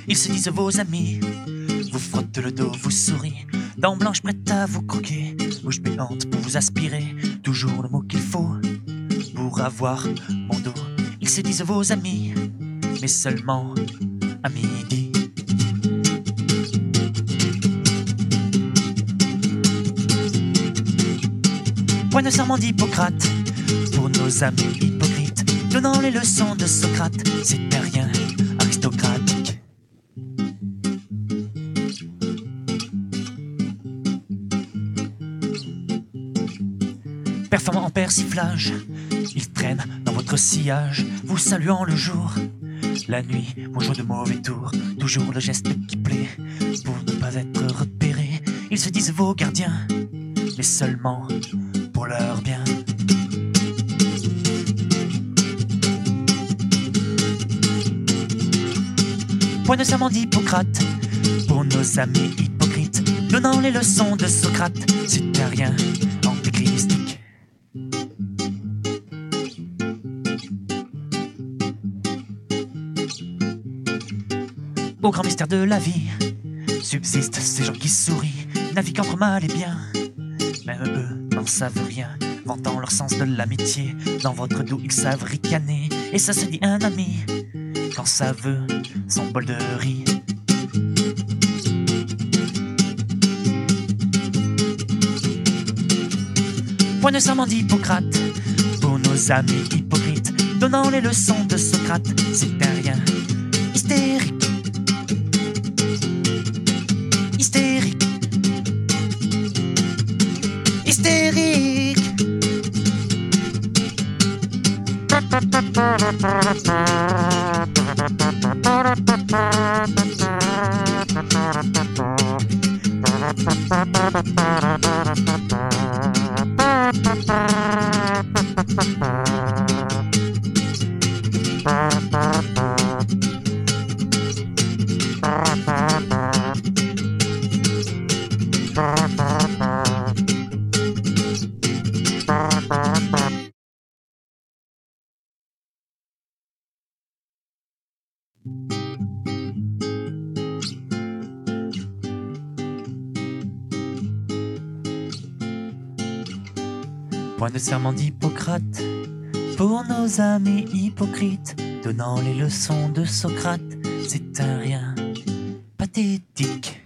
Ils se disent vos amis, vous frottent le dos, vous sourient, dents blanches prêtes à vous croquer, bouche béante pour vous aspirer, toujours le mot qu'il faut pour avoir mon dos. Ils se disent vos amis, mais seulement à midi. Point de serment d'Hippocrate pour nos amis hypocrites, donnant les leçons de Socrate, c'était rien aristocratique. Performant en persiflage, ils traînent dans votre sillage, vous saluant le jour, la nuit, vont jouer de mauvais tours, toujours le geste qui plaît, pour ne pas être repérés. Ils se disent vos gardiens, mais seulement pour leur bien. Point de serment d'Hippocrate pour nos amis hypocrites, donnant les leçons de Socrate, c'était rien antéchristique. Au grand mystère de la vie subsistent ces gens qui sourient, naviguent entre mal et bien. Même eux n'en savent rien, vantant leur sens de l'amitié. Dans votre dos ils savent ricaner, et ça se dit un ami quand ça veut son bol de riz. Point de serment d'Hippocrate pour nos amis hypocrites, donnant les leçons de Socrate, c'est un rien hystérique. Hystérique. Hystérique. Point de serment d'Hippocrate pour nos amis hypocrites, donnant les leçons de Socrate, c'est un rien pathétique.